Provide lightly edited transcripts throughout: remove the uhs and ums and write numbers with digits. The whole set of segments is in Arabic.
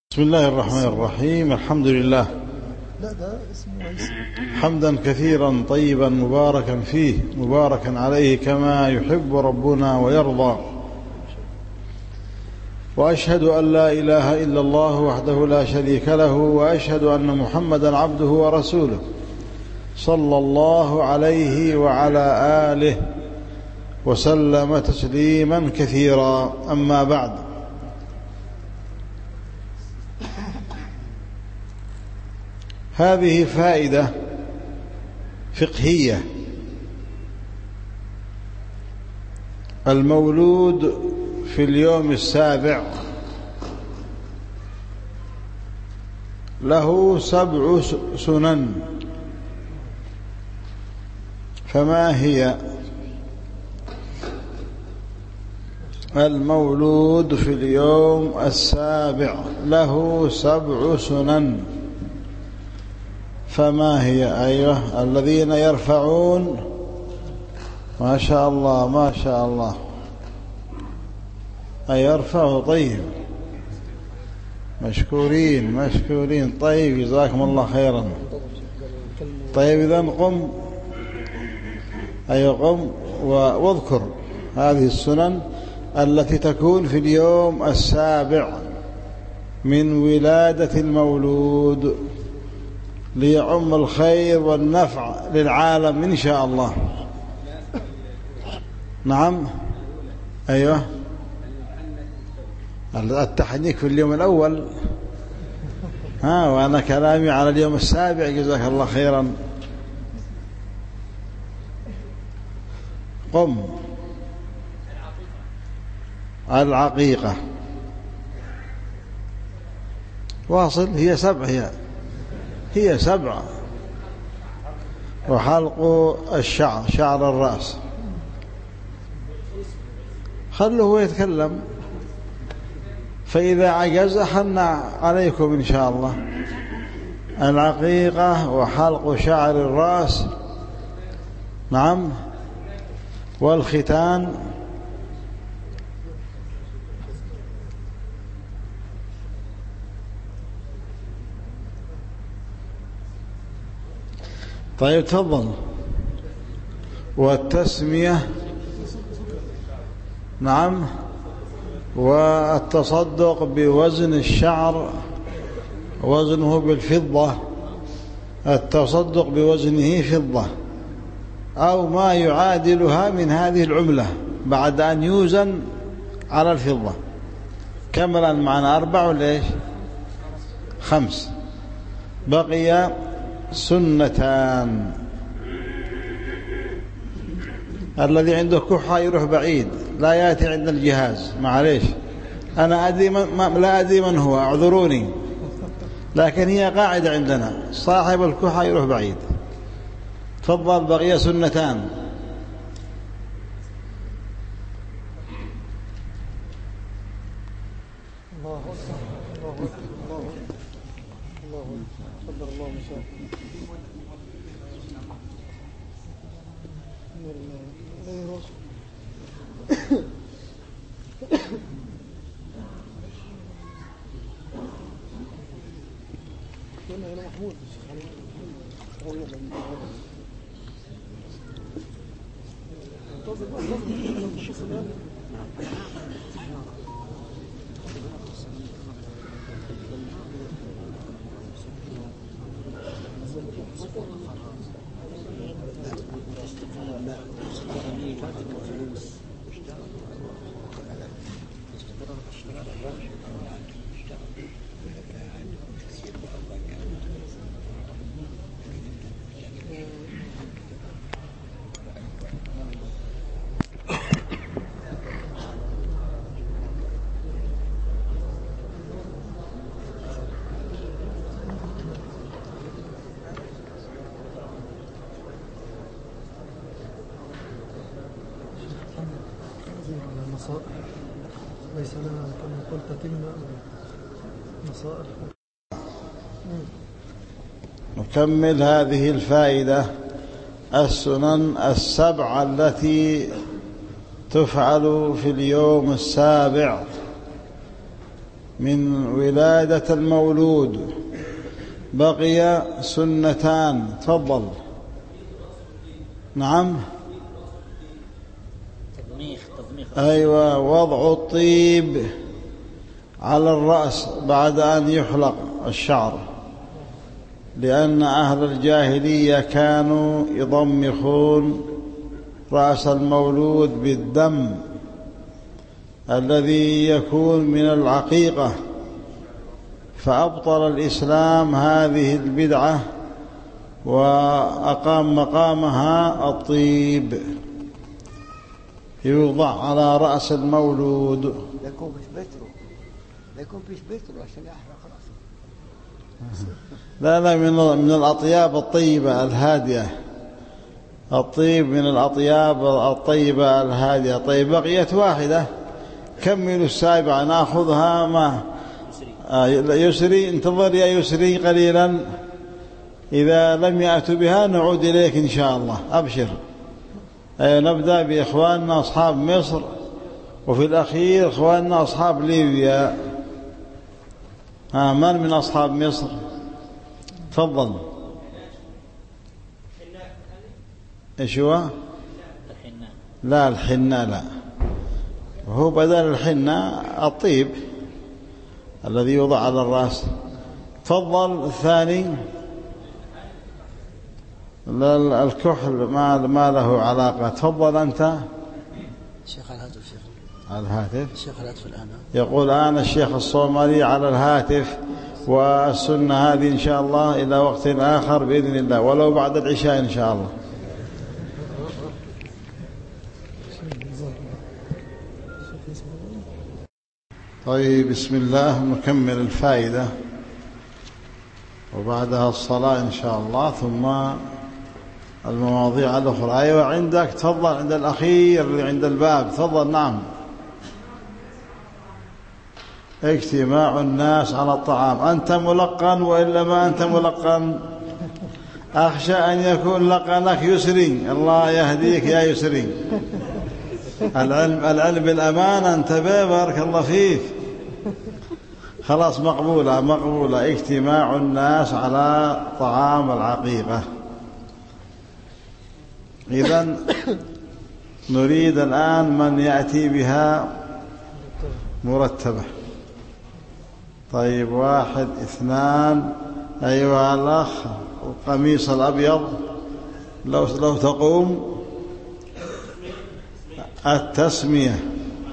بسم الله الرحمن الرحيم. الحمد لله حمدا كثيرا طيبا مباركا فيه مباركا عليه كما يحب ربنا ويرضى، وأشهد أن لا إله إلا الله وحده لا شريك له، وأشهد أن محمدا عبده ورسوله صلى الله عليه وعلى آله وسلم تسليما كثيرا. أما بعد، هذه فائدة فقهية. المولود في اليوم السابع له 7 سنن، فما هي؟ المولود في اليوم السابع له 7 سنن، فما هي؟ أيوة، الذين يرفعون. ما شاء الله ما شاء الله، أي يرفعوا. طيب، مشكورين مشكورين. طيب، جزاكم الله خيرا. طيب، إذن قم، أيوة قم واذكر هذه السنن التي تكون في اليوم السابع من ولادة المولود، ليعم الخير والنفع للعالم إن شاء الله. نعم، أيوة، التحنيك في اليوم الأول، وأنا كلامي على اليوم السابع. جزاك الله خيرا. قم. العقيقة واصل، هي 7، هي 7. وحلق الشعر، شعر الرأس. خلوه هو يتكلم، فإذا عجز حن عليكم إن شاء الله. العقيقة وحلق شعر الرأس، نعم، والختان. طيب تفضل. والتسمية، نعم، والتصدق بوزن الشعر، وزنه بالفضة، التصدق بوزنه فضة أو ما يعادلها من هذه العملة بعد أن يوزن على الفضة. كملا معنا 4 ولا إيش؟ 5. بقي سنتان. الذي عنده كحة يروح بعيد، لا يأتي عند الجهاز. معليش، أنا أدري لا أدري من هو، اعذروني، لكن هي قاعدة عندنا، صاحب الكحة يروح بعيد. تفضل. بقي سنتان. ليس لنا كما قلت تلنا مصائر. نكمل هذه الفائدة. السنن 7 التي تفعل في اليوم السابع من ولادة المولود بقي سنتان. تفضل. نعم. أيوة، وضع الطيب على الرأس بعد أن يحلق الشعر، لأن أهل الجاهلية كانوا يضمخون رأس المولود بالدم الذي يكون من العقيقة، فأبطل الإسلام هذه البدعة وأقام مقامها الطيب يوضع على رأس المولود. لا من الأطياب الطيبة الهادية. الطيب من الأطياب الطيبة الهادية. طيب، بقيت واحدة، كملوا السابعة نأخذها. ما يسري، انتظر يا يسري قليلا، إذا لم يأتوا بها نعود إليك إن شاء الله. أبشر. نبدأ بإخواننا أصحاب مصر، وفي الأخير إخواننا أصحاب ليبيا. من أصحاب مصر؟ تفضل. إيش هو؟ الحناء. لا، الحناء لا، هو بدل الحناء الطيب الذي يوضع على الرأس. تفضل. الثاني الكحل ما له علاقة. تفضل أنت. الشيخ على الهاتف. على الهاتف. الشيخ على الهاتف الآن. يقول أنا الشيخ الصومالي على الهاتف، والسنة هذه إن شاء الله إلى وقت آخر بإذن الله، ولو بعد العشاء إن شاء الله. طيب، بسم الله. نكمل الفائدة وبعدها الصلاة إن شاء الله، ثم المواضيع الأخرى. أيوة، عندك. تفضل. عند الأخير اللي عند الباب. تفضل. نعم. اجتماع الناس على الطعام. أنت ملقن وإلا ما أنت ملقن؟ أخشى أن يكون لقنك يسري. الله يهديك يا يسري. العلم بالأمانة. انتبه، بارك الله فيك. خلاص، مقبولة. اجتماع الناس على طعام العقيقة. إذن نريد الآن من يأتي بها مرتبة. طيب، 1 2. أيها الأخ القميص الأبيض، لو تقوم. التسمية،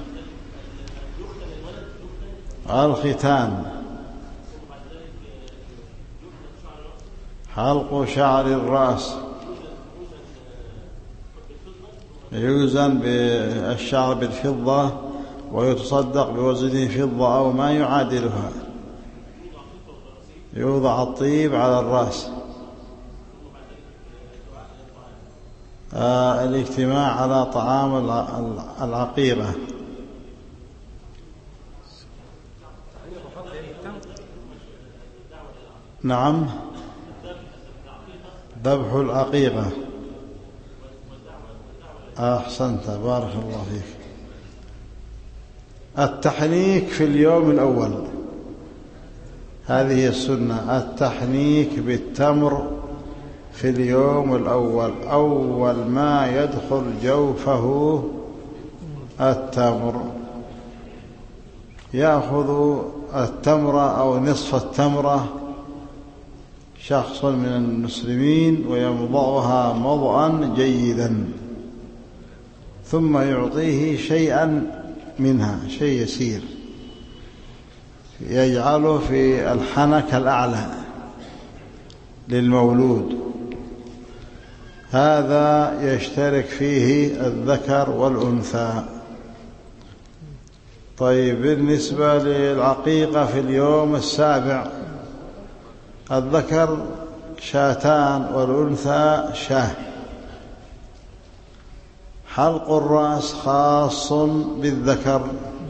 الختان، حلق شعر الرأس، يوزن بالشعر بالفضة ويتصدق بوزن فضة أو ما يعادلها. يوضع الطيب على الرأس. الاجتماع على طعام العقيقة. نعم، ذبح العقيقة. أحسنت، بارك الله فيك. التحنيك في اليوم الأول، هذه السنة. التحنيك بالتمر في اليوم الأول، أول ما يدخل جوفه التمر. يأخذ التمرة أو نصف التمرة شخص من المسلمين ويمضغها مضغا جيدا، ثم يعطيه شيئا منها، شيء يسير، يجعله في الحنك الأعلى للمولود. هذا يشترك فيه الذكر والأنثى. طيب، بالنسبة للعقيقة في اليوم السابع، الذكر 2 والأنثى 1. حلق الرأس خاص بالذكر،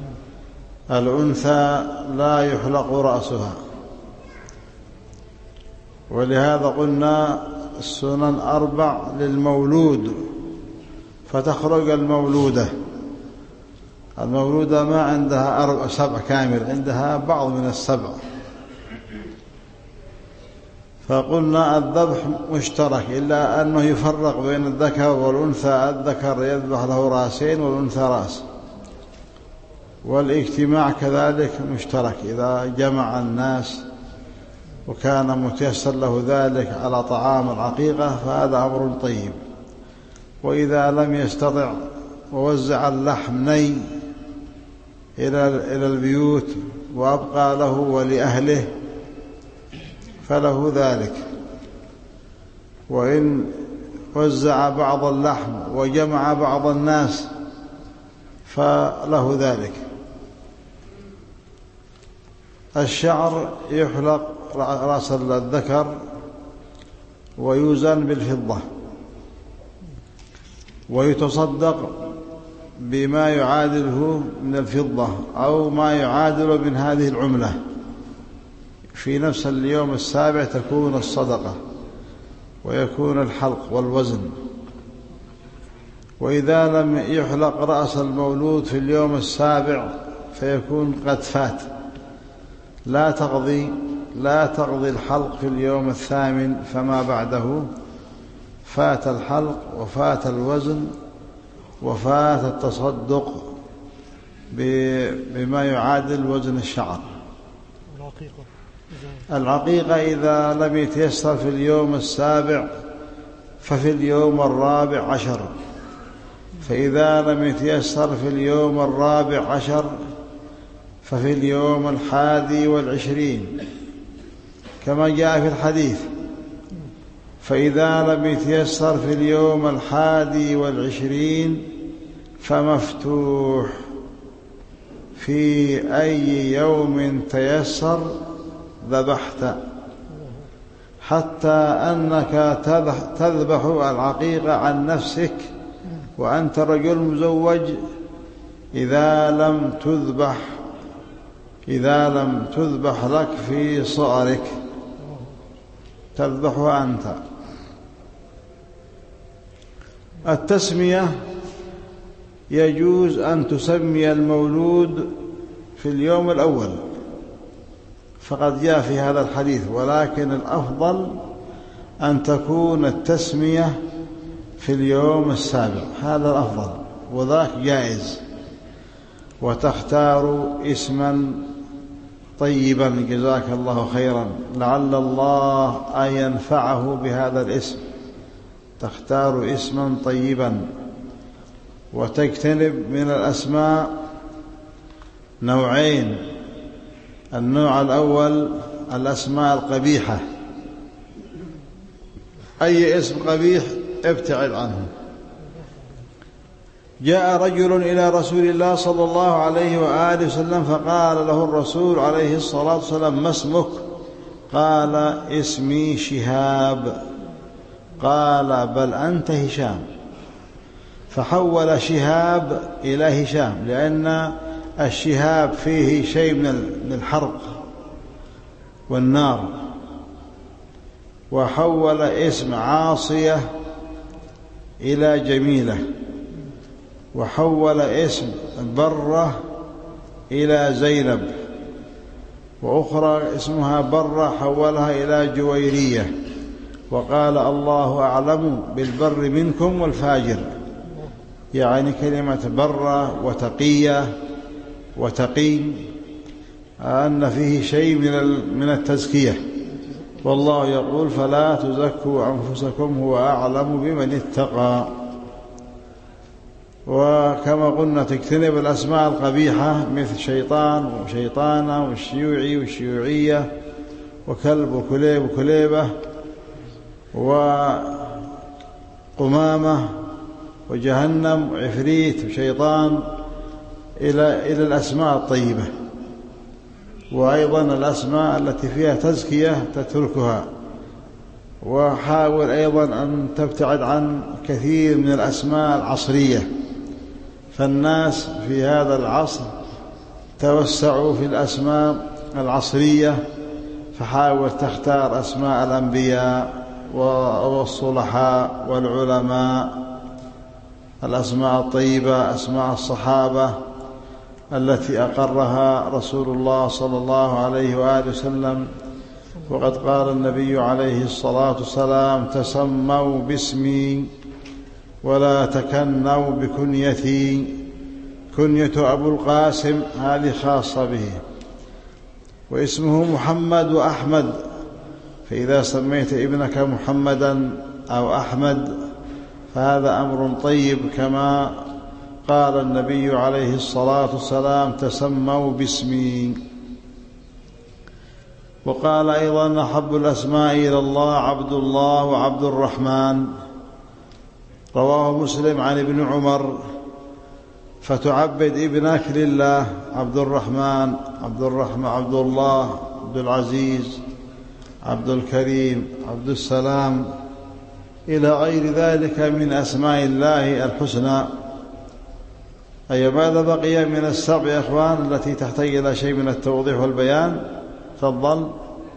الأنثى لا يحلق رأسها، ولهذا قلنا السنن 4 للمولود، فتخرج المولودة. المولودة ما عندها 7 كامل، عندها بعض من 7. فقلنا الذبح مشترك، إلا أنه يفرق بين الذكر والأنثى. الذكر يذبح له رأسين والأنثى رأس. والاجتماع كذلك مشترك، إذا جمع الناس وكان متيسر له ذلك على طعام العقيقة فهذا أمر طيب. وإذا لم يستطع ووزع اللحم ني إلى البيوت وأبقى له ولأهله فله ذلك. وإن وزع بعض اللحم وجمع بعض الناس فله ذلك. الشعر يحلق رأس الذكر ويوزن بالفضة، ويتصدق بما يعادله من الفضة أو ما يعادل من هذه العملة. في نفس اليوم السابع تكون الصدقة ويكون الحلق والوزن. وإذا لم يحلق رأس المولود في اليوم السابع فيكون قد فات، لا تقضي الحلق في اليوم الثامن فما بعده. فات الحلق وفات الوزن وفات التصدق بما يعادل وزن الشعر. العقيقة إذا لم يتيسر في اليوم السابع ففي اليوم 14، فإذا لم يتيسر في اليوم 14 ففي اليوم 21 كما جاء في الحديث. فإذا لم يتيسر في اليوم 21 فمفتوح، في أي يوم تيسر ذبحت، حتى أنك تذبح العقيقة عن نفسك وأنت رجل مزوج إذا لم تذبح لك في صغرك تذبحها أنت. التسمية يجوز أن تسمي المولود في اليوم الأول، فقد جاء في هذا الحديث، ولكن الأفضل أن تكون التسمية في اليوم السابع، هذا الأفضل وذاك جائز. وتختار اسما طيبا، جزاك الله خيرا، لعل الله أن ينفعه بهذا الاسم. تختار اسما طيبا. وتجتنب من الأسماء نوعين: النوع الأول الأسماء القبيحة، أي اسم قبيح ابتعد عنه. جاء رجل إلى رسول الله صلى الله عليه وآله وسلم فقال له الرسول عليه الصلاة والسلام: ما اسمك؟ قال: اسمي شهاب. قال: بل أنت هشام. فحول شهاب إلى هشام، لأن الشهاب فيه شيء من الحرق والنار. وحول اسم عاصية إلى جميلة، وحول اسم برة إلى زينب، وأخرى اسمها برة حولها إلى جويرية. وقال: الله أعلم بالبر منكم والفاجر، يعني كلمة برة وتقية وتقي أن فيه شيء من التزكية. والله يقول: فلا تزكوا أنفسكم هو أعلم بمن اتقى. وكما قلنا تجتنب الأسماء القبيحة مثل شيطان وشيطانة والشيوعي والشيوعية وكلب وكليب وكليبة وقمامة وجهنم وعفريت وشيطان إلى الأسماء الطيبة. وأيضا الأسماء التي فيها تزكية تتركها. وحاول أيضا أن تبتعد عن كثير من الأسماء العصرية، فالناس في هذا العصر توسعوا في الأسماء العصرية، فحاول تختار أسماء الأنبياء والصلحاء والعلماء، الأسماء الطيبة، أسماء الصحابة، التي أقرها رسول الله صلى الله عليه وآله وسلم. وقد قال النبي عليه الصلاة والسلام: تسموا باسمي ولا تكنوا بكنيتي. كنية أبو القاسم هذه خاصة به، واسمه محمد وأحمد، فإذا سميت ابنك محمدا أو أحمد فهذا أمر طيب، كما قال النبي عليه الصلاة والسلام: تسموا باسمي. وقال أيضا: أحب الأسماء إلى الله عبد الله وعبد الرحمن. رواه مسلم عن ابن عمر: فتعبد ابنك لله عبد الرحمن، عبد الله، عبد العزيز، عبد الكريم، عبد السلام، إلى غير ذلك من أسماء الله الحسنى. أي ماذا بقي من السبع يا إخوان التي تحتاج إلى شيء من التوضيح والبيان؟ تفضل.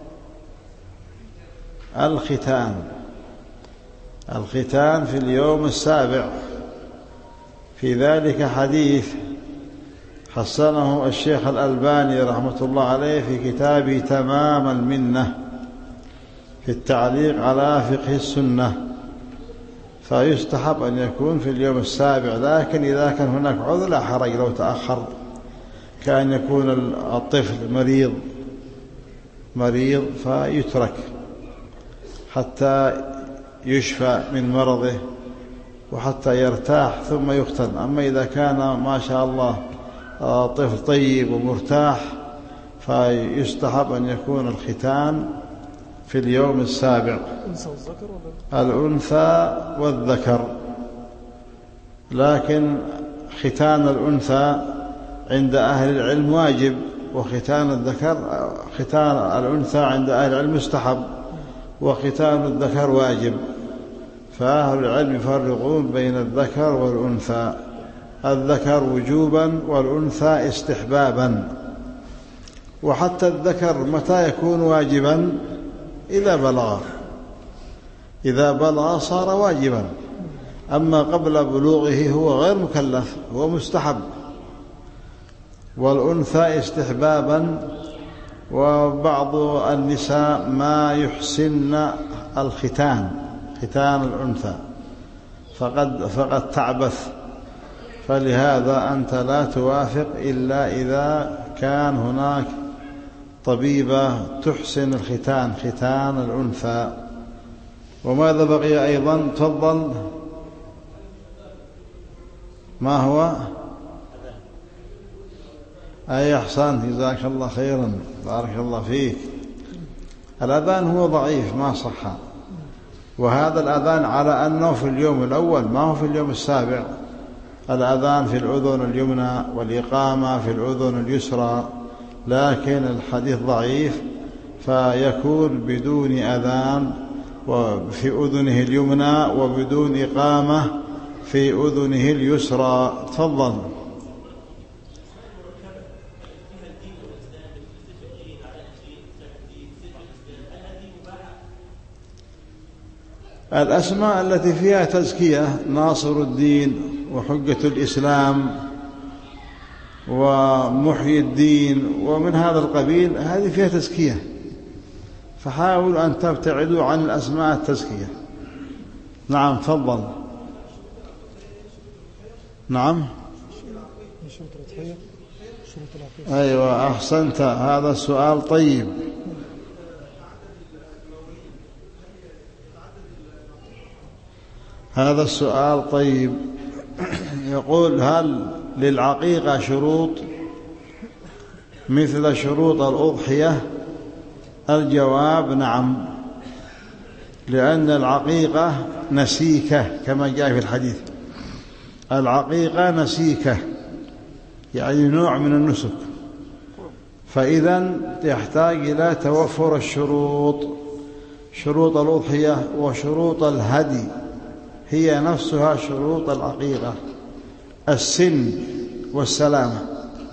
الختان في اليوم السابع. في ذلك حديث حسنه الشيخ الألباني رحمة الله عليه في كتابه تمام المنة في التعليق على فقه السنة، فيستحب أن يكون في اليوم السابع، لكن إذا كان هناك عذر لا حرج لو تأخر، كأن يكون الطفل مريض فيترك حتى يشفى من مرضه وحتى يرتاح ثم يختن. أما إذا كان ما شاء الله طفل طيب ومرتاح فيستحب أن يكون الختان في اليوم السابع. الأنثى والذكر، لكن ختان الأنثى عند أهل العلم واجب، وختان الأنثى عند أهل العلم مستحب، وختان الذكر واجب. فأهل العلم يفرقون بين الذكر والأنثى، الذكر وجوبا والأنثى استحبابا. وحتى الذكر متى يكون واجبا؟ إذا بلغ صار واجبا، أما قبل بلوغه هو غير مكلف، هو مستحب. والأنثى استحبابا. وبعض النساء ما يحسن ختان الأنثى فقد تعبث، فلهذا أنت لا توافق إلا إذا كان هناك طبيبة تحسن ختان الأنثى. وماذا بقي أيضا؟ تفضل. ما هو؟ أي أحسنت، جزاك الله خيرا، بارك الله فيك. الأذان هو ضعيف ما صح، وهذا الأذان على أنه في اليوم الأول ما هو في اليوم السابع. الأذان في الأذن اليمنى والإقامة في الأذن اليسرى، لكن الحديث ضعيف، فيكون بدون أذان وفي أذنه اليمنى وبدون إقامة في أذنه اليسرى. تفضل. الأسماء التي فيها تزكية، ناصر الدين وحجة الإسلام ومحيي الدين ومن هذا القبيل، هذه فيها تزكية، فحاولوا أن تبتعدوا عن الأسماء التزكية. نعم تفضل. نعم أيوة أحسنت، هذا السؤال طيب. هذا السؤال طيب. يقول: هل للعقيقة شروط مثل شروط الأضحية؟ الجواب: نعم، لأن العقيقة نسيكة كما جاء في الحديث. العقيقة نسيكة يعني نوع من النسك، فإذا يحتاج إلى توفر الشروط، شروط الأضحية وشروط الهدي هي نفسها شروط العقيقة: السن والسلامة.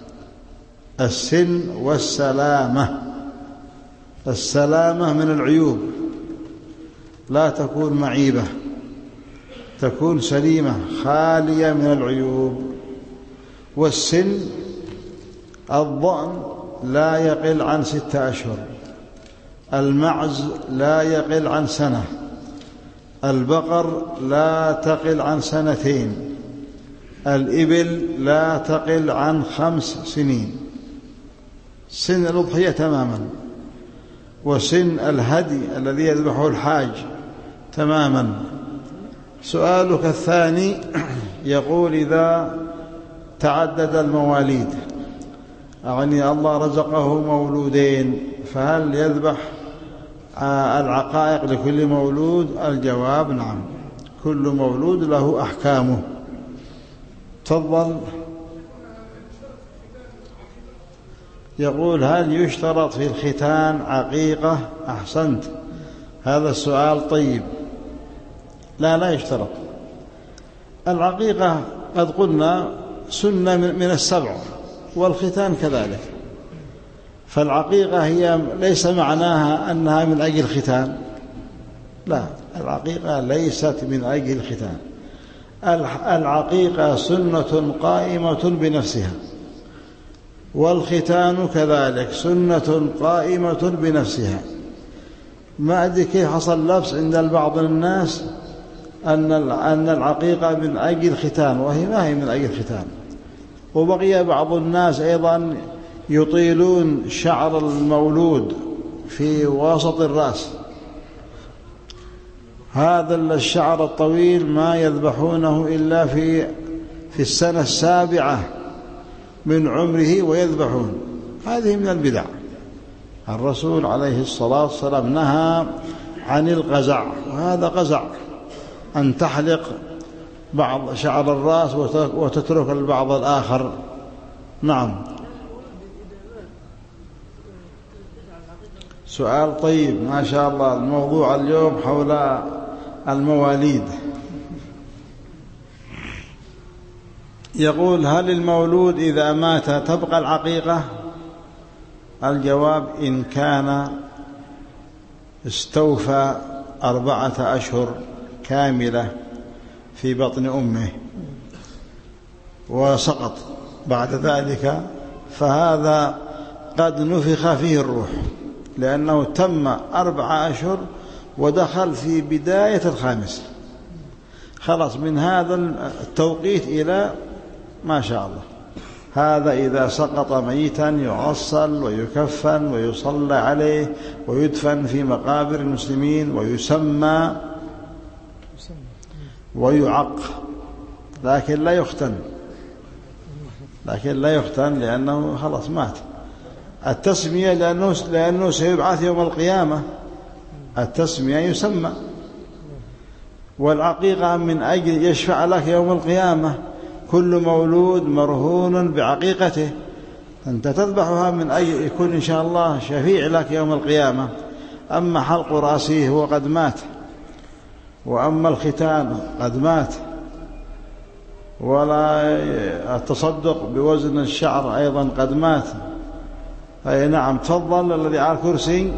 السن والسلامة، السلامة من العيوب، لا تكون معيبة، تكون سليمة خالية من العيوب. والسن الضأن لا يقل عن 6 أشهر، المعز لا يقل عن سنة، البقر لا تقل عن 2 سنين، الإبل لا تقل عن 5 سنين سن الأضحية تماما، وسن الهدي الذي يذبحه الحاج تماما. سؤالك الثاني يقول إذا تعدد المواليد، يعني الله رزقه مولودين، فهل يذبح العقائق لكل مولود؟ الجواب نعم، كل مولود له أحكامه. تفضل. يقول هل يشترط في الختان عقيقة؟ أحسنت، هذا السؤال طيب. لا يشترط. العقيقة قد قلنا سنة من 7، والختان كذلك. فالعقيقة هي ليس معناها أنها من أجل الختان، لا، العقيقة ليست من أجل الختان. العقيقة سنة قائمة بنفسها، والختان كذلك سنة قائمة بنفسها. ما أدري كيف حصل لبس عند بعض الناس أن العقيقة من أجل الختان، وهي ما هي من أجل الختان. وبقي بعض الناس أيضا يطيلون شعر المولود في وسط الرأس، هذا الشعر الطويل ما يذبحونه إلا في السنة 7 من عمره ويذبحون. هذه من البدع. الرسول عليه الصلاة والسلام نهى عن القزع، وهذا قزع، أن تحلق بعض شعر الرأس وتترك البعض الآخر. نعم. سؤال طيب ما شاء الله. الموضوع اليوم حول المواليد. يقول هل المولود إذا مات تبقى العقيقة؟ الجواب إن كان استوفى 4 أشهر كاملة في بطن أمه وسقط بعد ذلك، فهذا قد نفخ فيه الروح، لأنه تم 4 أشهر ودخل في بداية 5. خلاص من هذا التوقيت إلى ما شاء الله. هذا إذا سقط ميتا يغسل ويكفن ويصلى عليه ويدفن في مقابر المسلمين ويسمى ويعق، لكن لا يختن لأنه خلاص مات. التسمية لأنه سيبعث يوم القيامة، التسمية يسمى. والعقيقة من أجل يشفع لك يوم القيامة، كل مولود مرهون بعقيقته، أنت تذبحها من أجل يكون إن شاء الله شفيع لك يوم القيامة. أما حلق رأسه هو قد مات، وأما الختان قد مات، ولا التصدق بوزن الشعر أيضا قد مات. أي نعم. تفضل الذي على الكرسي.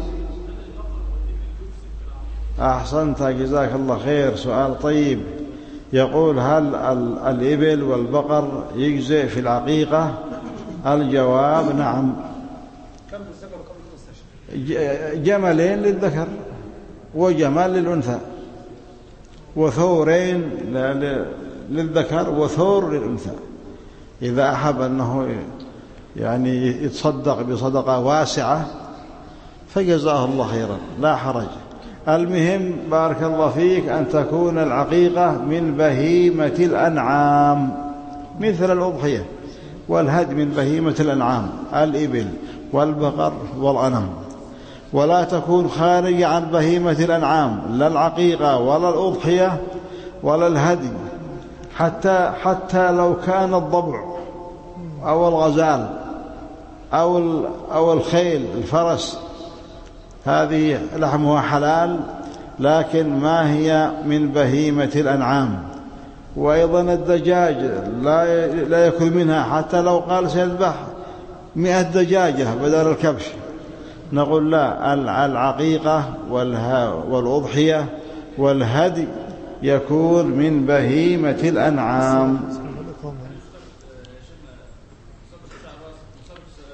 أحسنت جزاك الله خير. سؤال طيب. يقول هل الإبل والبقر يجزئ في العقيقة؟ الجواب نعم. جملين للذكر وجمال للأنثى، وثورين للذكر وثور للأنثى، إذا أحب أنه يعني يتصدق بصدقة واسعة فجزاه الله خيرا، لا حرج. المهم بارك الله فيك أن تكون العقيقة من بهيمة الأنعام مثل الأضحية والهدي من بهيمة الأنعام، الإبل والبقر والغنم، ولا تكون خارج عن بهيمة الأنعام، لا العقيقة ولا الأضحية ولا الهدي، حتى لو كان الضبع أو الغزال أو الخيل الفرس، هذه لحمها حلال لكن ما هي من بهيمة الأنعام. وأيضا الدجاج لا يأكل منها، حتى لو قال سيذبح 100 دجاجة بدل الكبش، نقول لا، العقيقة والأضحية والهدي يكون من بهيمة الأنعام.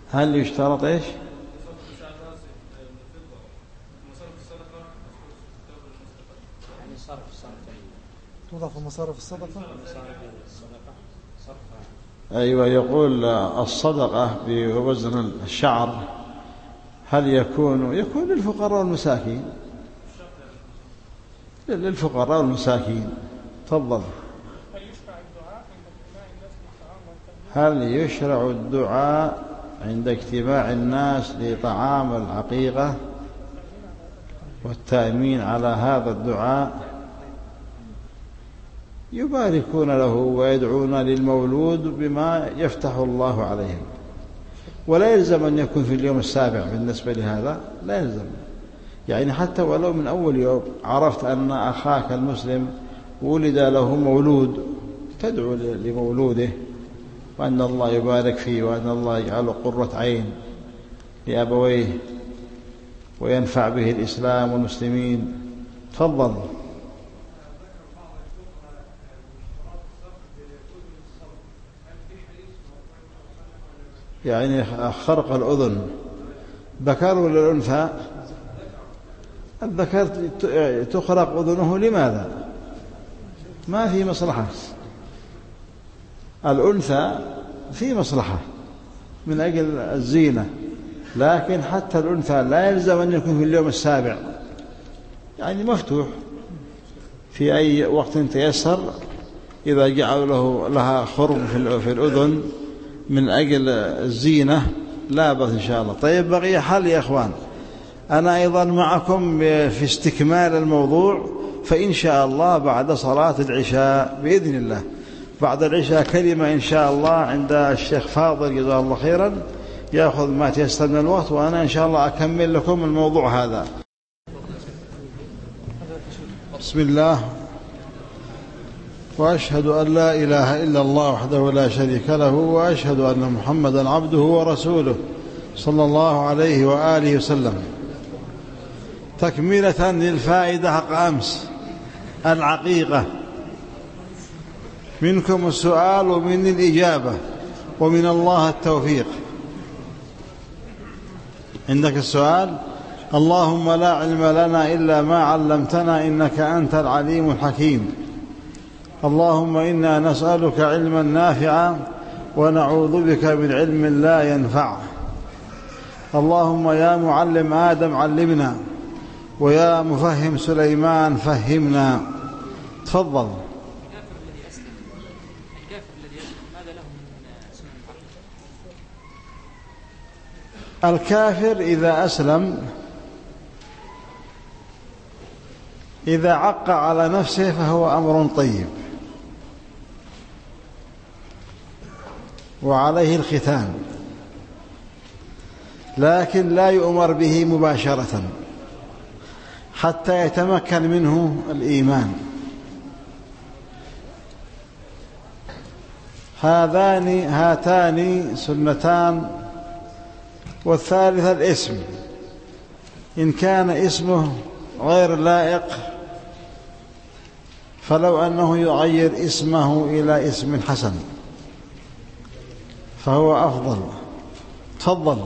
هل يشترط إيش؟ توضع في مصارف الصدقة. أيوة، يقول الصدقة بوزن الشعر هل يكون للفقراء والمساكين؟ للفقراء والمساكين. تفضل. هل يشرع الدعاء عند اجتماع الناس لطعام العقيقة والتأمين على هذا الدعاء؟ يباركون له ويدعون للمولود بما يفتح الله عليهم، ولا يلزم أن يكون في اليوم السابع. بالنسبة لهذا لا يلزم، يعني حتى ولو من أول يوم عرفت أن أخاك المسلم ولد له مولود، تدعو لمولوده وأن الله يبارك فيه وأن الله يجعله قرة عين لأبويه وينفع به الإسلام والمسلمين. تفضل. يعني خرق الأذن ذكر ولا الأنثى؟ الذكر تخرق أذنه، لماذا؟ ما في مصلحة. الأنثى في مصلحة من أجل الزينة، لكن حتى الأنثى لا يلزم أن يكون في اليوم السابع، يعني مفتوح في أي وقت تيسر. إذا جعلوا لها خرم في الأذن من أجل الزينة لا بأس إن شاء الله. طيب، بقي حل يا أخوان، أنا أيضا معكم في استكمال الموضوع، فإن شاء الله بعد صلاة العشاء بإذن الله، بعد العشاء كلمة إن شاء الله عند الشيخ فاضل جزاه الله خيرا، يأخذ ما تيسر من الوقت، وأنا إن شاء الله أكمل لكم الموضوع هذا. بسم الله، وأشهد أن لا إله إلا الله وحده لا شريك له، وأشهد أن محمدا عبده ورسوله صلى الله عليه وآله وسلم. تكملة للفائدة حق أمس، العقيقة. منكم السؤال ومن الإجابة، ومن الله التوفيق. عندك السؤال؟ اللهم لا علم لنا إلا ما علمتنا إنك أنت العليم الحكيم. اللهم إنا نسألك علما نافعا ونعوذ بك من علم لا ينفع. اللهم يا معلم آدم علمنا، ويا مفهم سليمان فهمنا. تفضل. الكافر إذا أسلم إذا عق على نفسه فهو أمر طيب، وعليه الختان، لكن لا يؤمر به مباشرة حتى يتمكن منه الإيمان. هاتان سنتان. والثالثة الاسم، إن كان اسمه غير لائق فلو أنه يغير اسمه إلى اسم حسن فهو أفضل. تفضل.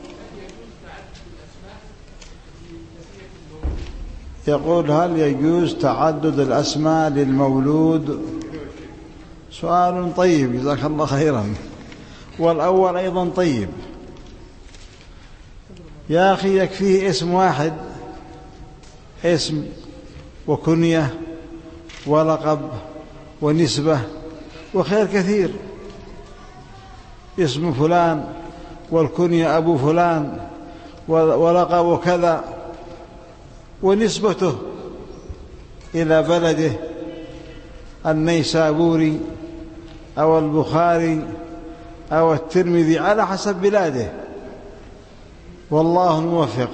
يقول: هل يجوز تعدد الأسماء للمولود؟ سؤال طيب، جزاك الله خيرا، والأول أيضا طيب. يا أخي يكفيه اسم واحد، اسم وكنية ولقب ونسبة وخير كثير. اسم فلان والكنية أبو فلان ولقب كذا ونسبته إلى بلده النيسابوري أو البخاري أو الترمذي على حسب بلاده، والله الموفق.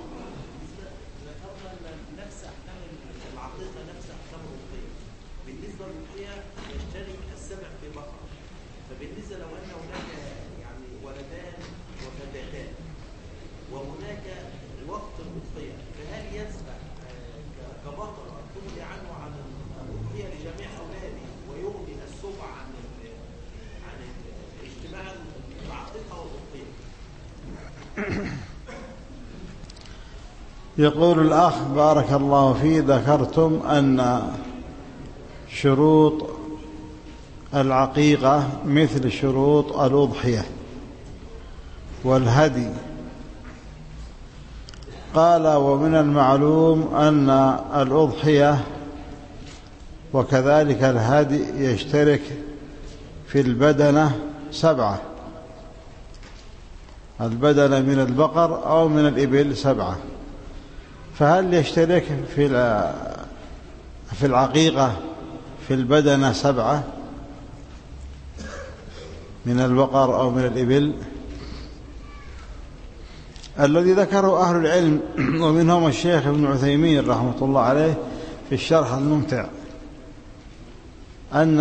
بالنسبة للرقية يشترك السبع في بقرة، فبالنسبة لو أن هناك يعني ولدان وفتاتان وهناك وقت الرقية، فهل يسبع كبقرة تغني عنه عن الرقية لجميع أولاده ويغني السبع عن اجتماع العقيقة والرقية؟ يقول الأخ بارك الله فيه: ذكرتم أن شروط العقيقة مثل شروط الأضحية والهدي. قال: ومن المعلوم أن الأضحية وكذلك الهدي يشترك في البدنة 7، البدنة من البقر أو من الإبل 7، فهل يشترك في العقيقة في البدنة 7 من البقر أو من الإبل؟ الذي ذكره أهل العلم ومنهم الشيخ ابن عثيمين رحمة الله عليه في الشرح الممتع، أن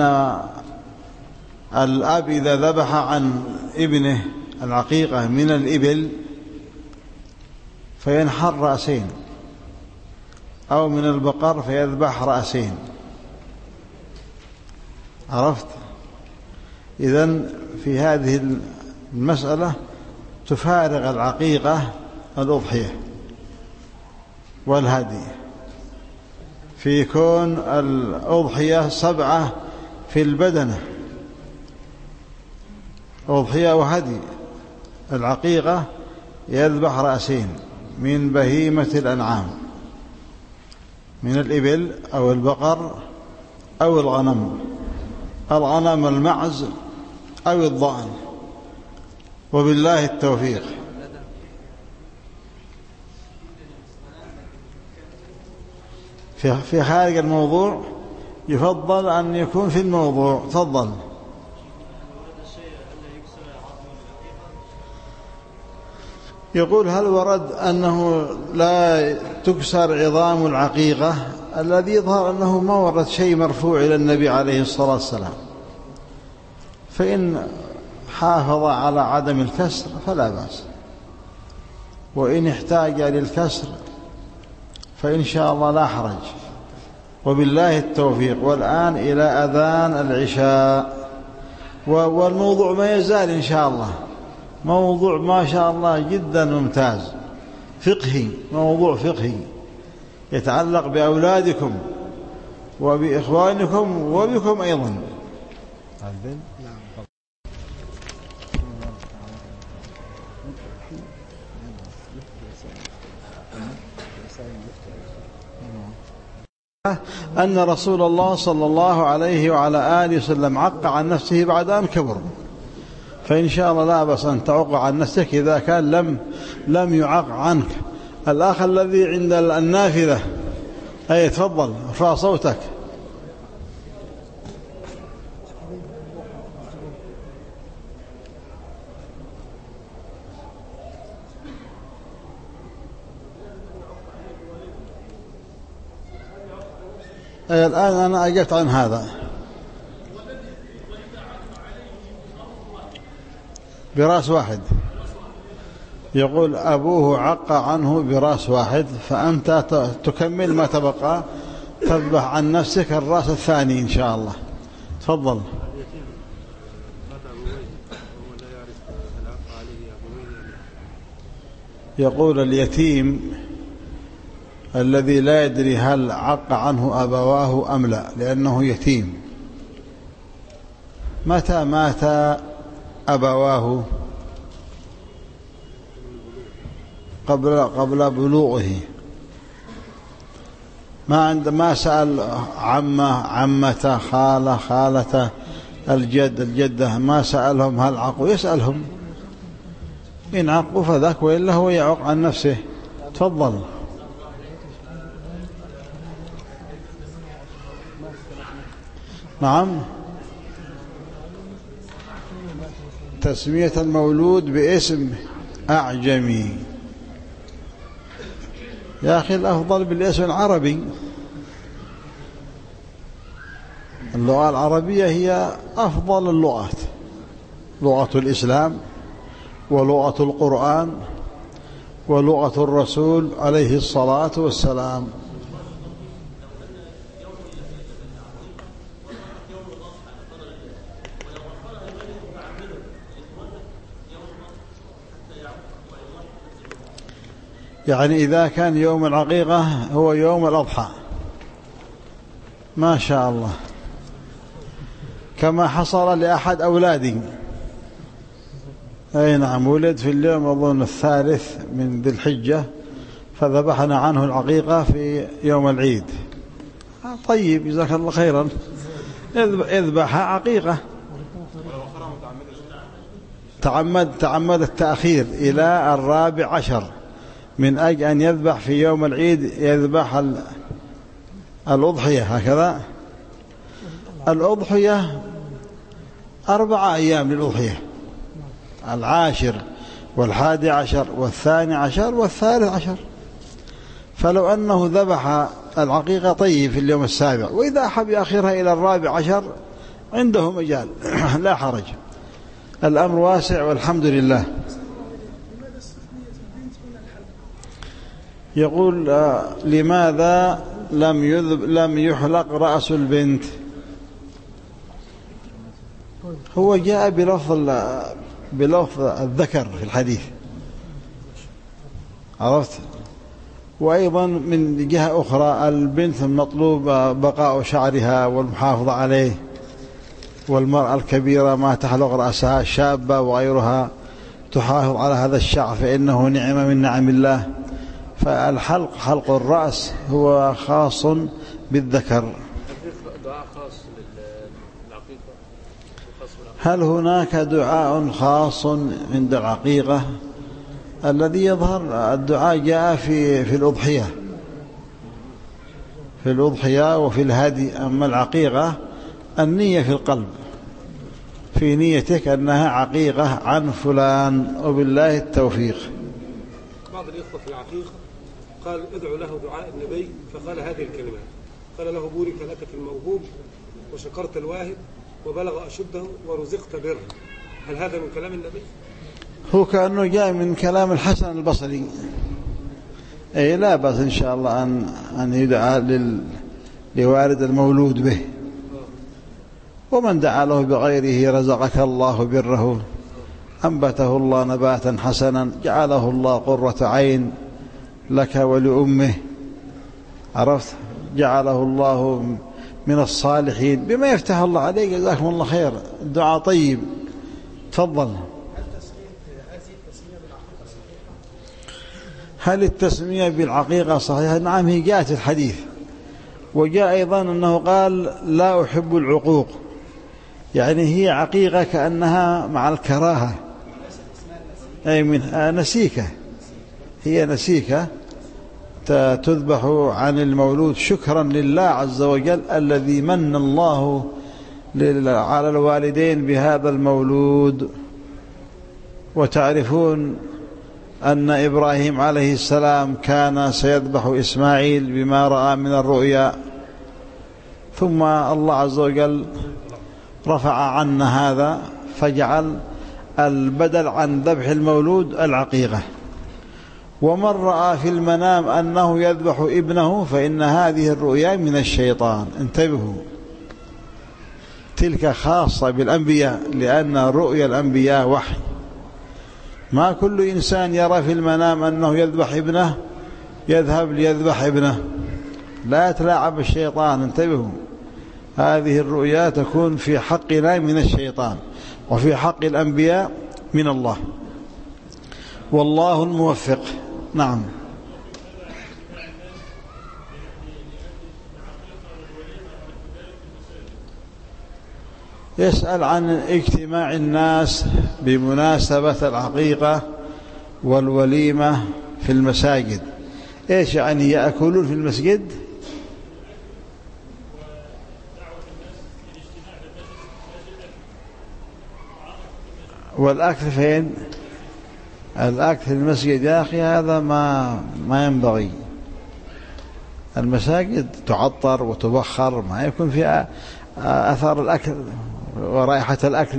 الأب إذا ذبح عن ابنه العقيقة من الإبل فينحر رأسين، أو من البقر فيذبح رأسين. عرفت؟ إذن في هذه المسألة تفارق العقيقة الأضحية والهدي، في كون الأضحية 7 في البدنة، أضحية وهدي. العقيقة يذبح رأسين من بهيمة الأنعام، من الإبل أو البقر أو الغنم، الغنم المعز أو الضأن، وبالله التوفيق. في خارج الموضوع يفضل أن يكون في الموضوع. تفضل. يقول: هل ورد أنه لا تكسر عظام العقيقة؟ الذي يظهر أنه ما ورد شيء مرفوع إلى النبي عليه الصلاة والسلام، فإن حافظ على عدم الكسر فلا بأس، وإن احتاج للكسر فإن شاء الله لا حرج، وبالله التوفيق. والآن إلى أذان العشاء، والموضوع ما يزال إن شاء الله موضوع ما شاء الله جدا ممتاز، فقهي، موضوع فقهي يتعلق بأولادكم وبإخوانكم وبكم أيضا. أن رسول الله صلى الله عليه وعلى آله وسلم عق عن نفسه بعد أن كبر، فإن شاء الله لا بأس أن تعق عن نفسك إذا كان لم يعق عنك. الأخ الذي عند النافذة، أي تفضل ارفع صوتك. الآن أنا أجبت عن هذا. براس واحد، يقول أبوه عق عنه براس واحد، فأنت تكمل ما تبقى، تذبح عن نفسك الرأس الثاني إن شاء الله. تفضل. يقول: اليتيم الذي لا يدري هل عق عنه أبواه أم لا، لأنه يتيم، متى مات أبواه؟ قبل بلوغه. ما سأل عمته، خالته، الجدة، ما سألهم هل عقوا؟ يسألهم، إن عقوا فذاك، وإلا هو يعق عن نفسه. تفضل. نعم. تسمية المولود باسم أعجمي، يا أخي الأفضل بالاسم العربي. اللغة العربية هي أفضل اللغات، لغة الإسلام ولغة القرآن ولغة الرسول عليه الصلاة والسلام. يعني إذا كان يوم العقيقة هو يوم الأضحى ما شاء الله، كما حصل لأحد أولادي، أي نعم، ولد في اليوم أظن 3 من ذي الحجة، فذبحنا عنه العقيقة في يوم العيد. طيب جزاك الله خيرا، اذبح عقيقة. تعمد التأخير إلى 14 من أجل أن يذبح في يوم العيد، يذبح الأضحية هكذا. الأضحية 4 أيام للأضحية، 10 و11 و12 و13. فلو أنه ذبح العقيقة طيب في اليوم 7، وإذا أحب يأخرها إلى 14 عنده مجال لا حرج، الأمر واسع والحمد لله. يقول لماذا لم يحلق رأس البنت؟ هو جاء بلفظ الذكر في الحديث، عرفت؟ وأيضا من جهة أخرى البنت المطلوب بقاء شعرها والمحافظة عليه، والمرأة الكبيرة ما تحلق رأسها، الشابة وغيرها تحافظ على هذا الشعر فإنه نعمة من نعم الله. فالحلق، حلق الرأس، هو خاص بالذكر. هل هناك دعاء خاص عند العقيقة؟ الذي يظهر الدعاء جاء في الأضحية وفي الهدي. أما العقيقة النية في القلب، في نيتك أنها عقيقة عن فلان، وبالله التوفيق. بعض الإخوة في العقيقة قال ادعو له دعاء النبي، فقال هذه الكلمات، قال له بورك لك في الموهوب وشكرت الواهب وبلغ أشده ورزقت بره. هل هذا من كلام النبي؟ هو كأنه جاء من كلام الحسن البصري. أي لا بأس إن شاء الله أن يدعى لوالد المولود به، ومن دعا له بغيره رزقك الله بره، أنبته الله نباتا حسنا، جعله الله قرة عين لك ولأمه، عرفت؟ جعله الله من الصالحين بما يفتح الله عليك. جزاكم الله خير، الدعاء طيب. تفضل. هل التسمية بالعقيقة صحيحة؟ نعم، هي جاءت الحديث، وجاء أيضا أنه قال لا أحب العقوق، يعني هي عقيقة كأنها مع الكراهة، أي من نسيكة، هي نسيكة تذبح عن المولود شكرا لله عز وجل الذي من الله على الوالدين بهذا المولود. وتعرفون أن إبراهيم عليه السلام كان سيذبح إسماعيل بما رأى من الرؤيا، ثم الله عز وجل رفع عنا هذا فجعل البدل عن ذبح المولود العقيقة. ومن رأى في المنام أنه يذبح ابنه فإن هذه الرؤيا من الشيطان. انتبهوا، تلك خاصة بالأنبياء، لأن رؤيا الأنبياء وحي. ما كل إنسان يرى في المنام أنه يذبح ابنه يذهب ليذبح ابنه، لا يتلاعب الشيطان. انتبهوا، هذه الرؤيا تكون في حقنا من الشيطان، وفي حق الأنبياء من الله، والله الموفق. نعم. يسأل عن اجتماع الناس بمناسبة العقيقة والوليمة في المساجد. إيش يعني؟ يأكلون في المسجد؟ والأكل فين؟ الأكل في المسجد يا أخي هذا ما ينبغي. المساجد تعطر وتبخر، ما يكون فيها أثر الأكل ورائحة الأكل.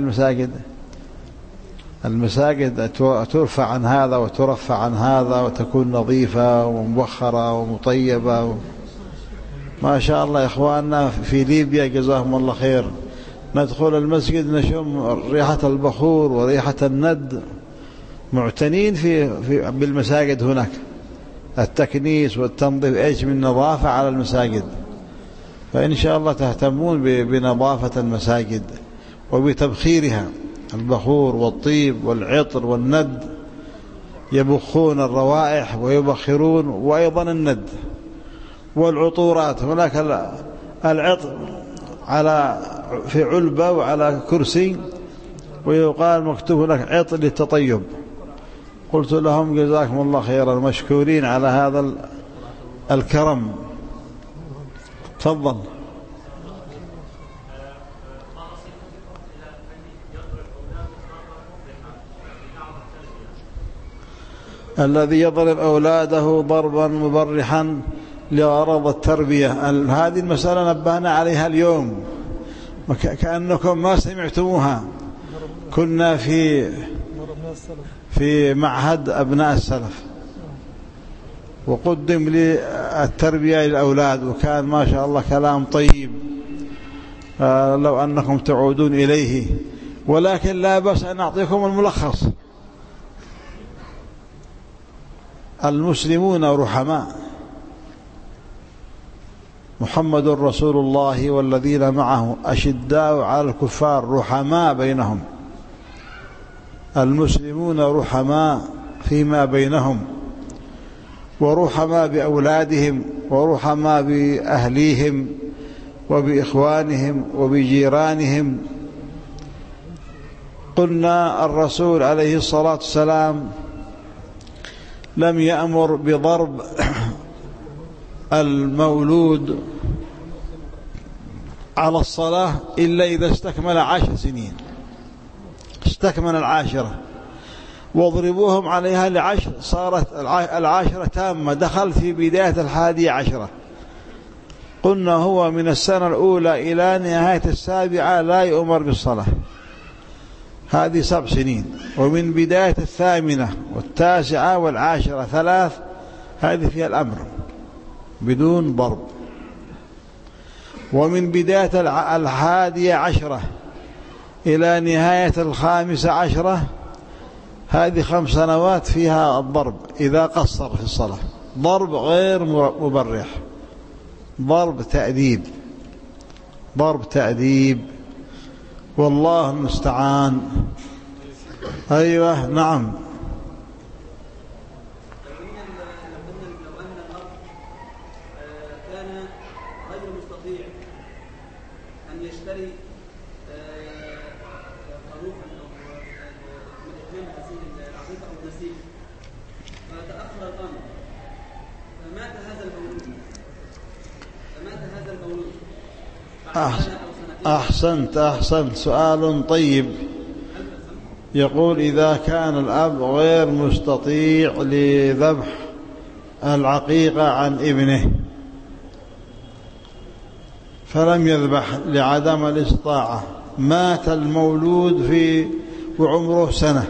المساجد ترفع عن هذا وترفع عن هذا، وتكون نظيفة ومبخرة ومطيبة. ما شاء الله يا إخواننا في ليبيا جزاهم الله خير، ندخل المسجد نشم ريحة البخور وريحة الند، معتنين بالمساجد هناك. التكنيس والتنظيف إيش من نظافة على المساجد. فإن شاء الله تهتمون بنظافة المساجد وبتبخيرها، البخور والطيب والعطر والند، يبخون الروائح ويبخرون، وأيضا الند والعطورات. هناك العطر في علبة وعلى كرسي، ويقال مكتوب لك عطر للتطيب. قلت لهم جزاكم الله خيرا، مشكورين على هذا الكرم. تفضل. الذي يضرب أولاده ضربا مبرحا لغرض التربية، هذه المسألة نبهنا عليها اليوم كأنكم ما سمعتموها. كنا في معهد أبناء السلف، وقدم لي التربية للأولاد، وكان ما شاء الله كلام طيب لو أنكم تعودون إليه. ولكن لا بأس أن أعطيكم الملخص. المسلمون رحماء، محمد رسول الله والذين معه أشداء على الكفار رحماء بينهم. المسلمون رحماء فيما بينهم، ورحماء بأولادهم، ورحماء بأهليهم وبإخوانهم وبجيرانهم. قلنا الرسول عليه الصلاة والسلام لم يأمر بضرب المولود على الصلاة إلا إذا استكمل 10 سنين، استكمل 10، واضربوهم عليها ل10، صارت 10 تامة، دخل في بداية 11. قلنا هو من السنة الأولى إلى نهاية 7 لا يؤمر بالصلاة، هذه 7 سنين. ومن بداية 8 و9 و10 3، هذه فيها الأمر بدون ضرب. ومن بداية 11 إلى نهاية 15، هذه 5 سنوات فيها الضرب إذا قصر في الصلاة، ضرب غير مبرح، ضرب تأديب، ضرب تأديب، والله المستعان. أيوة نعم. لو أن الأب كان غير مستطيع أن يشتري خروفا أو إتمام هذه العقيقة أو النسيج، فتأخر الأمر، فمات هذا المولود بعد سنة أو سنتين. أحسنت، سؤال طيب. يقول إذا كان الأب غير مستطيع لذبح العقيقة عن ابنه، فلم يذبح لعدم الاستطاعة، مات المولود وعمره 1 سنة،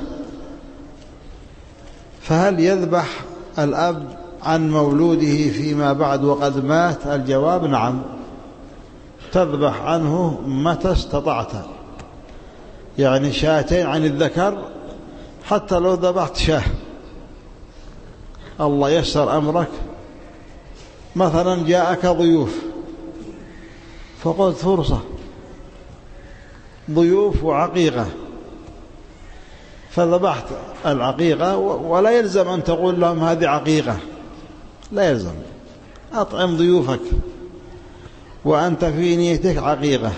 فهل يذبح الأب عن مولوده فيما بعد وقد مات؟ الجواب نعم، تذبح عنه متى استطعت، يعني 2 عن الذكر، حتى لو ذبحت 1 الله يسر أمرك. مثلا جاءك ضيوف فقلت فرصة، ضيوف وعقيقة، فذبحت العقيقة، ولا يلزم أن تقول لهم هذه عقيقة، لا يلزم، أطعم ضيوفك وأنت في نيتك عقيقة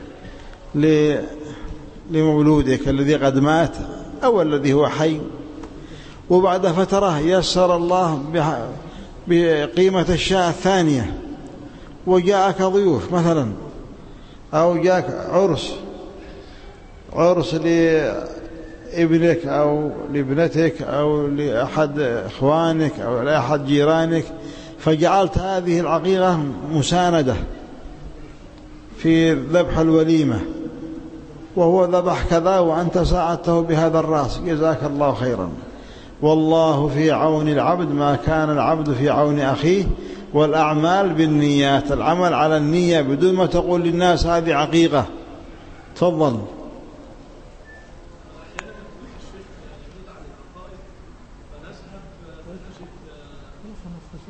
لمولودك الذي قد مات أو الذي هو حي. وبعد فترة يسر الله بقيمة الشاة الثانية، وجاءك ضيوف مثلا، أو جاءك عرس لابنك أو لابنتك أو لأحد إخوانك أو لأحد جيرانك، فجعلت هذه العقيقة مساندة في ذبح الوليمة، وهو ذبح كذا وأنت ساعدته بهذا الرأس، جزاك الله خيرا. والله في عون العبد ما كان العبد في عون أخيه، والأعمال بالنيات، العمل على النية بدون ما تقول للناس هذه عقيقة. تفضل.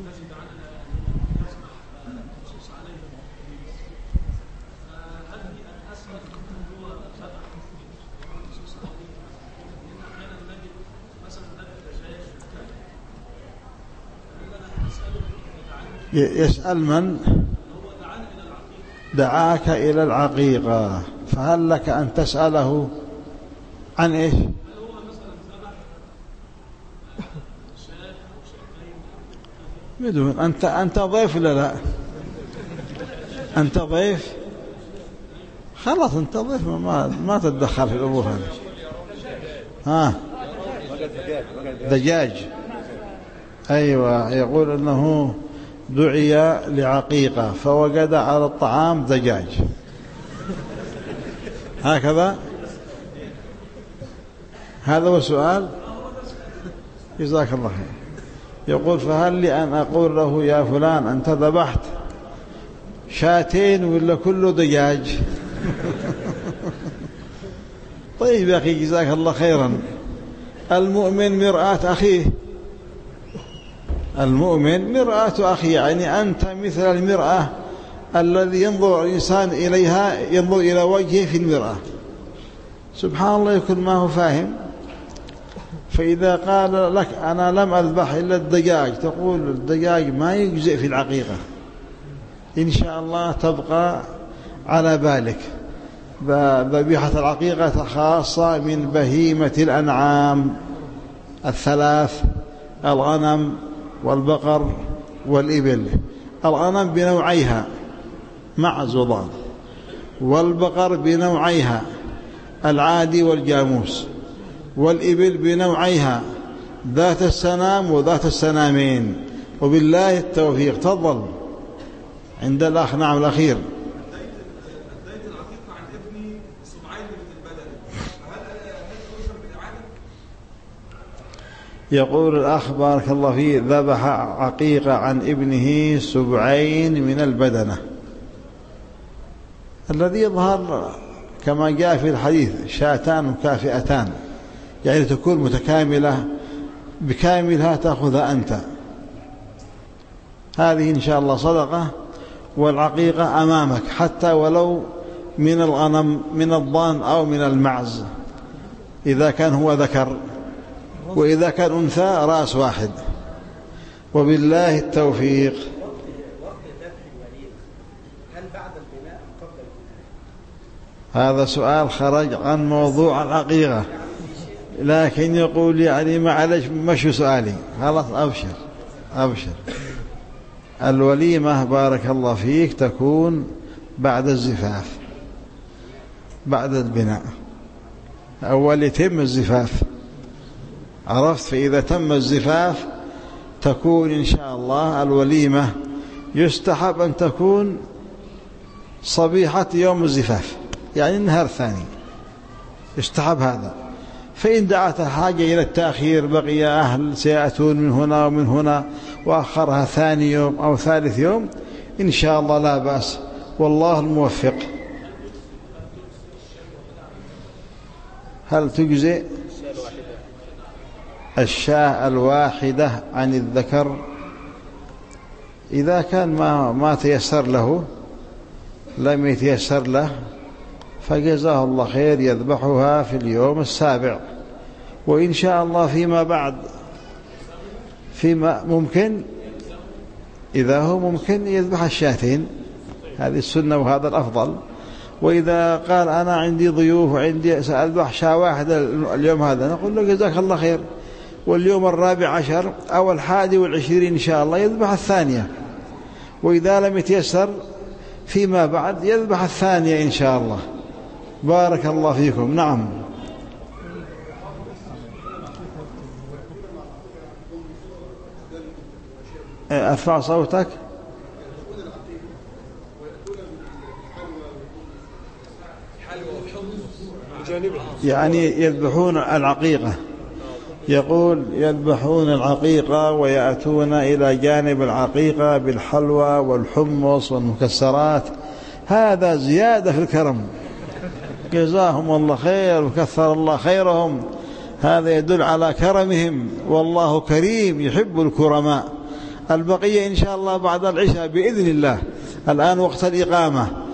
يسأل من دعاك إلى العقيقة، فهل لك أن تسأله عن إيش؟ بدون أنت ضيف ولا لا؟ أنت ضيف، خلاص أنت ضيف، ما تتدخل في الأمور هذه. ها دجاج، أيوة، يقول أنه دعي لعقيقة فوجد على الطعام دجاج، هكذا. هذا هو السؤال. جزاك الله خير. يقول فهل لي أن أقول له يا فلان أنت ذبحت شاتين ولا كله دجاج؟ طيب يا أخي جزاك الله خيرا. المؤمن مرآة أخيه، المؤمن مرآة أخيه، يعني أنت مثل المرآة الذي ينظر الإنسان إليها، ينظر إلى وجهه في المرآة. سبحان الله، يكون ما هو فاهم. فإذا قال لك أنا لم أذبح إلا الدجاج، تقول الدجاج ما يجزئ في العقيقة، إن شاء الله تبقى على بالك. ذبيحة العقيقة خاصة من بهيمة الأنعام الثلاث: الغنم والبقر والإبل. الغنم بنوعيها معز وضان، والبقر بنوعيها العادي والجاموس، والإبل بنوعيها ذات السنام وذات السنامين. وبالله التوفيق. تفضل عند الأخ. نعم الأخير. أديت العقيقة عن ابني سبعين من البدن، فهل تؤثر بالإعادة؟ يقول الأخ بارك الله فيه ذبح عقيقة عن ابنه سبعين من البدنة. الذي يظهر كما جاء في الحديث شاتان مكافئتان، يعني تكون متكاملة بكاملها تأخذها أنت. هذه إن شاء الله صدقة. والعقيقة أمامك حتى ولو من الغنم، من الضان أو من المعز، إذا كان هو ذكر، وإذا كان أنثى رأس واحد. وبالله التوفيق. هل بعد البناء أم قبل البناء؟ هذا سؤال خرج عن موضوع العقيقة، لكن يقول يعني معلش مشوا سؤالي، خلاص أبشر أبشر. الوليمة بارك الله فيك تكون بعد الزفاف، بعد البناء. أول يتم الزفاف، عرفت؟ فإذا تم الزفاف تكون إن شاء الله الوليمة. يستحب أن تكون صبيحة يوم الزفاف، يعني النهار الثاني، يستحب هذا. فإن دعت حاجة إلى التأخير، بقي أهل سيأتون من هنا ومن هنا، وأخرها ثاني يوم أو ثالث يوم، إن شاء الله لا بأس، والله الموفق. هل تجزئ الشاة الواحدة عن الذكر؟ إذا كان ما تيسر له، لم يتيسر له، فجزاه الله خير، يذبحها في اليوم السابع. وإن شاء الله فيما بعد، فيما ممكن، إذا هو ممكن يذبح الشاتين، هذه السنة وهذا الأفضل. وإذا قال أنا عندي ضيوف وعندي سأذبح شاة واحدة اليوم هذا، نقول له جزاك الله خير، واليوم 14 أو 21 إن شاء الله يذبح الثانية. وإذا لم يتيسر فيما بعد يذبح الثانية إن شاء الله. بارك الله فيكم. نعم. ارفع صوتك. يعني يذبحون العقيقة، يقول يذبحون العقيقة ويأتون إلى جانب العقيقة بالحلوى والحمص والمكسرات. هذا زيادة في الكرم، جزاهم الله خير وكثر الله خيرهم. هذا يدل على كرمهم، والله كريم يحب الكرماء. البقية إن شاء الله بعد العشاء بإذن الله. الآن وقت الإقامة.